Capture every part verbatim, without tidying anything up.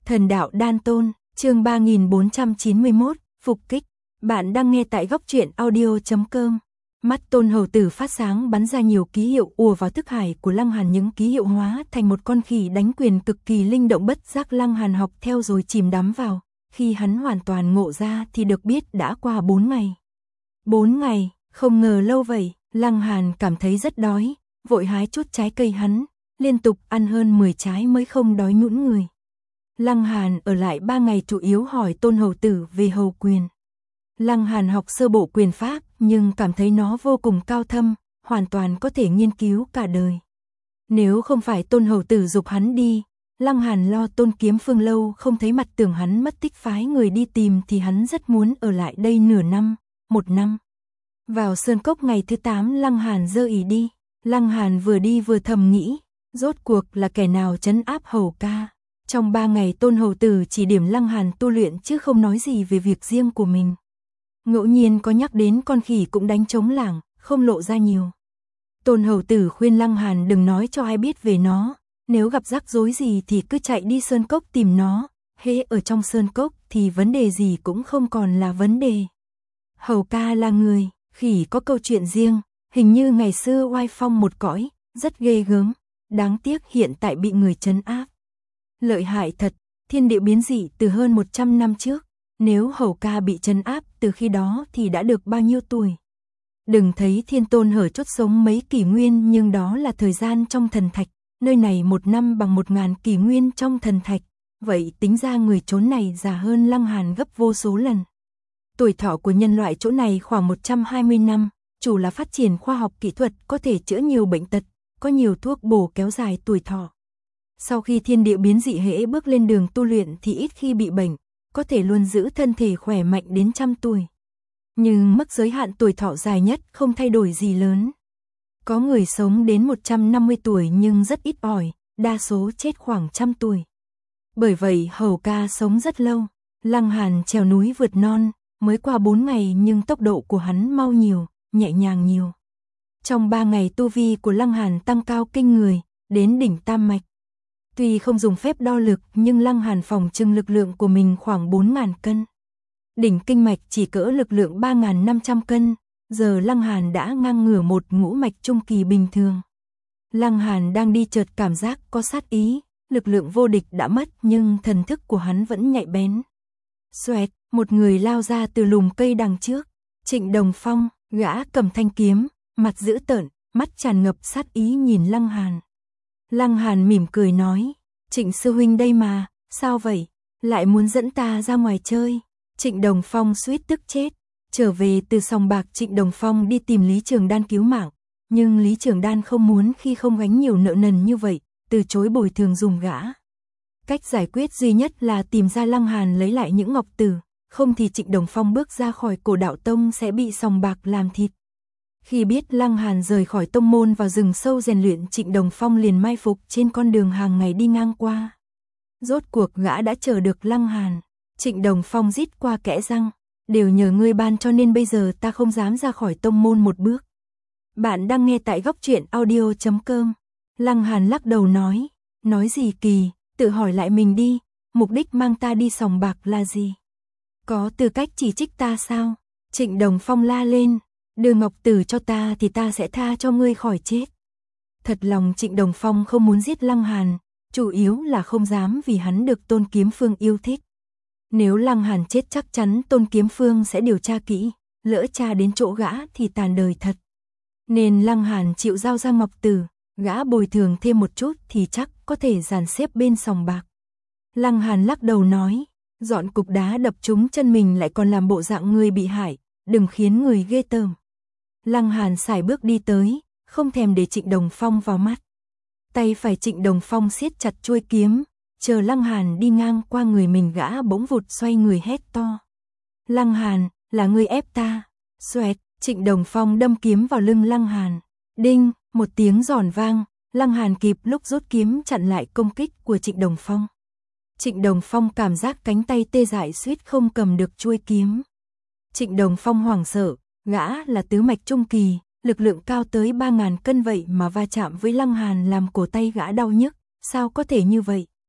Thần đạo đan tôn, chương ba nghìn bốn trăm chín mươi mốt, phục kích. Bạn đang nghe tại góc truyện audio chấm com. Mắt Tôn hầu tử phát sáng bắn ra nhiều ký hiệu ùa vào thức hải của Lăng Hàn, những ký hiệu hóa thành một con khỉ đánh quyền cực kỳ linh động, bất giác Lăng Hàn học theo rồi chìm đắm vào. Khi hắn hoàn toàn ngộ ra thì được biết đã qua bốn ngày. Bốn ngày, không ngờ lâu vậy. Lăng Hàn cảm thấy rất đói, vội hái chút trái cây, hắn liên tục ăn hơn mười trái mới không đói nhũn người. Lăng Hàn ở lại ba ngày chủ yếu hỏi Tôn hầu tử về hầu quyền. Lăng Hàn học sơ bộ quyền pháp nhưng cảm thấy nó vô cùng cao thâm, hoàn toàn có thể nghiên cứu cả đời. Nếu không phải Tôn hầu tử giục hắn đi, Lăng Hàn lo Tôn Kiếm Phương lâu không thấy mặt, tưởng hắn mất tích phái người đi tìm thì hắn rất muốn ở lại đây nửa năm, một năm. Vào sơn cốc ngày thứ tám, Lăng Hàn dơ ý đi. Lăng Hàn vừa đi vừa thầm nghĩ, rốt cuộc là kẻ nào trấn áp hầu ca. Trong ba ngày Tôn hầu tử chỉ điểm Lăng Hàn tu luyện chứ không nói gì về việc riêng của mình. Ngẫu nhiên có nhắc đến con khỉ cũng đánh trống lảng, không lộ ra nhiều. Tôn hầu tử khuyên Lăng Hàn đừng nói cho ai biết về nó, nếu gặp rắc rối gì thì cứ chạy đi sơn cốc tìm nó, hễ ở trong sơn cốc thì vấn đề gì cũng không còn là vấn đề. Hầu ca là người, khỉ có câu chuyện riêng, hình như ngày xưa oai phong một cõi, rất ghê gớm, đáng tiếc hiện tại bị người trấn áp. Lợi hại thật, thiên địa biến dị từ hơn một trăm năm trước, nếu hầu ca bị trấn áp từ khi đó thì đã được bao nhiêu tuổi. Đừng thấy thiên tôn hở chốt sống mấy kỷ nguyên, nhưng đó là thời gian trong thần thạch, nơi này một năm bằng một ngàn kỷ nguyên trong thần thạch, vậy tính ra người chốn này già hơn Lăng Hàn gấp vô số lần. Tuổi thọ của nhân loại chỗ này khoảng một trăm hai mươi năm, chủ là phát triển khoa học kỹ thuật có thể chữa nhiều bệnh tật, có nhiều thuốc bổ kéo dài tuổi thọ. Sau khi thiên địa biến dị, hễ bước lên đường tu luyện thì ít khi bị bệnh, có thể luôn giữ thân thể khỏe mạnh đến trăm tuổi. Nhưng mức giới hạn tuổi thọ dài nhất không thay đổi gì lớn. Có người sống đến một trăm năm mươi tuổi nhưng rất ít ỏi, đa số chết khoảng trăm tuổi. Bởi vậy hầu ca sống rất lâu. Lăng Hàn trèo núi vượt non, mới qua bốn ngày nhưng tốc độ của hắn mau nhiều, nhẹ nhàng nhiều. Trong ba ngày tu vi của Lăng Hàn tăng cao kinh người, đến đỉnh tam mạch. Tuy không dùng phép đo lực nhưng Lăng Hàn phòng trừng lực lượng của mình khoảng bốn nghìn cân. Đỉnh kinh mạch chỉ cỡ lực lượng ba nghìn năm trăm cân, giờ Lăng Hàn đã ngang ngửa một ngũ mạch trung kỳ bình thường. Lăng Hàn đang đi chợt cảm giác có sát ý, lực lượng vô địch đã mất nhưng thần thức của hắn vẫn nhạy bén. Xoẹt, một người lao ra từ lùm cây đằng trước. Trịnh Đồng Phong, gã cầm thanh kiếm, mặt dữ tợn, mắt tràn ngập sát ý nhìn Lăng Hàn. Lăng Hàn mỉm cười nói, Trịnh sư huynh đây mà, sao vậy, lại muốn dẫn ta ra ngoài chơi. Trịnh Đồng Phong suýt tức chết. Trở về từ sòng bạc, Trịnh Đồng Phong đi tìm Lý Trường Đan cứu mạng, nhưng Lý Trường Đan không muốn khi không gánh nhiều nợ nần như vậy, từ chối bồi thường dùm gã. Cách giải quyết duy nhất là tìm ra Lăng Hàn lấy lại những ngọc tử, không thì Trịnh Đồng Phong bước ra khỏi Cổ Đạo Tông sẽ bị sòng bạc làm thịt. Khi biết Lăng Hàn rời khỏi tông môn vào rừng sâu rèn luyện, Trịnh Đồng Phong liền mai phục trên con đường hàng ngày đi ngang qua. Rốt cuộc gã đã chờ được Lăng Hàn. Trịnh Đồng Phong rít qua kẽ răng, đều nhờ ngươi ban cho nên bây giờ ta không dám ra khỏi tông môn một bước. Bạn đang nghe tại góc truyện audio chấm com. Lăng Hàn lắc đầu nói, nói gì kỳ, tự hỏi lại mình đi, mục đích mang ta đi sòng bạc là gì? Có tư cách chỉ trích ta sao? Trịnh Đồng Phong la lên, đưa ngọc tử cho ta thì ta sẽ tha cho ngươi khỏi chết. Thật lòng Trịnh Đồng Phong không muốn giết Lăng Hàn, chủ yếu là không dám vì hắn được Tôn Kiếm Phương yêu thích. Nếu Lăng Hàn chết chắc chắn Tôn Kiếm Phương sẽ điều tra kỹ, lỡ tra đến chỗ gã thì tàn đời thật. Nên Lăng Hàn chịu giao ra ngọc tử, gã bồi thường thêm một chút thì chắc có thể dàn xếp bên sòng bạc. Lăng Hàn lắc đầu nói, dọn cục đá đập trúng chân mình lại còn làm bộ dạng người bị hại, đừng khiến người ghê tởm. Lăng Hàn sải bước đi tới, không thèm để Trịnh Đồng Phong vào mắt. Tay phải Trịnh Đồng Phong siết chặt chuôi kiếm, chờ Lăng Hàn đi ngang qua người mình, gã bỗng vụt xoay người hét to. Lăng Hàn, là ngươi ép ta. Xoẹt, Trịnh Đồng Phong đâm kiếm vào lưng Lăng Hàn. Đinh, một tiếng giòn vang, Lăng Hàn kịp lúc rút kiếm chặn lại công kích của Trịnh Đồng Phong. Trịnh Đồng Phong cảm giác cánh tay tê dại suýt không cầm được chuôi kiếm. Trịnh Đồng Phong hoảng sợ, gã là tứ mạch trung kỳ, lực lượng cao tới ba nghìn cân vậy mà va chạm với Lăng Hàn làm cổ tay gã đau nhức, sao có thể như vậy?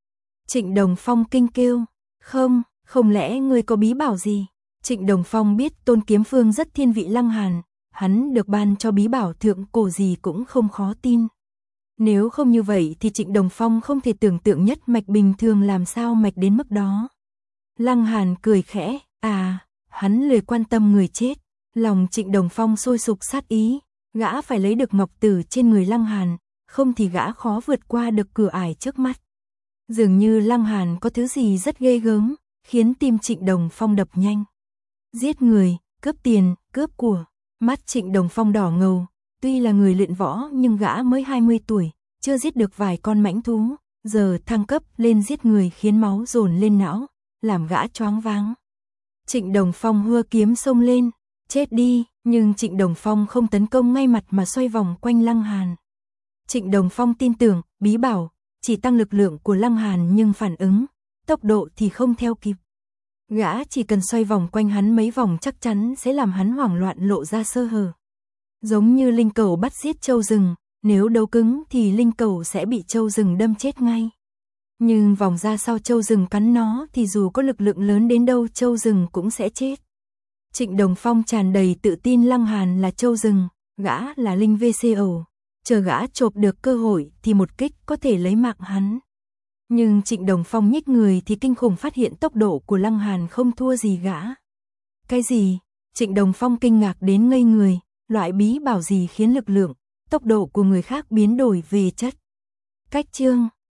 Trịnh Đồng Phong kinh kêu, không, không lẽ ngươi có bí bảo gì? Trịnh Đồng Phong biết Tôn Kiếm Phương rất thiên vị Lăng Hàn, hắn được ban cho bí bảo thượng cổ gì cũng không khó tin. Nếu không như vậy thì Trịnh Đồng Phong không thể tưởng tượng nhất mạch bình thường làm sao mạch đến mức đó. Lăng Hàn cười khẽ, à, hắn lười quan tâm người chết. Lòng Trịnh Đồng Phong sôi sục sát ý, gã phải lấy được ngọc tử trên người Lăng Hàn, không thì gã khó vượt qua được cửa ải trước mắt. Dường như Lăng Hàn có thứ gì rất ghê gớm, khiến tim Trịnh Đồng Phong đập nhanh. Giết người, cướp tiền, cướp của, mắt Trịnh Đồng Phong đỏ ngầu, tuy là người luyện võ nhưng gã mới hai mươi tuổi, chưa giết được vài con mãnh thú, giờ thăng cấp lên giết người khiến máu dồn lên não, làm gã choáng váng. Trịnh Đồng Phong hua kiếm xông lên, chết đi, nhưng Trịnh Đồng Phong không tấn công ngay mặt mà xoay vòng quanh Lăng Hàn. Trịnh Đồng Phong tin tưởng, bí bảo, chỉ tăng lực lượng của Lăng Hàn nhưng phản ứng, tốc độ thì không theo kịp. Gã chỉ cần xoay vòng quanh hắn mấy vòng chắc chắn sẽ làm hắn hoảng loạn lộ ra sơ hở. Giống như linh cẩu bắt giết trâu rừng, nếu đấu cứng thì linh cẩu sẽ bị trâu rừng đâm chết ngay. Nhưng vòng ra sau trâu rừng cắn nó thì dù có lực lượng lớn đến đâu trâu rừng cũng sẽ chết. Trịnh Đồng Phong tràn đầy tự tin Lăng Hàn là trâu rừng, gã là linh vê xê ẩu, chờ gã chộp được cơ hội thì một kích có thể lấy mạng hắn. Nhưng Trịnh Đồng Phong nhích người thì kinh khủng phát hiện tốc độ của Lăng Hàn không thua gì gã. Cái gì? Trịnh Đồng Phong kinh ngạc đến ngây người, loại bí bảo gì khiến lực lượng, tốc độ của người khác biến đổi về chất. Cách chương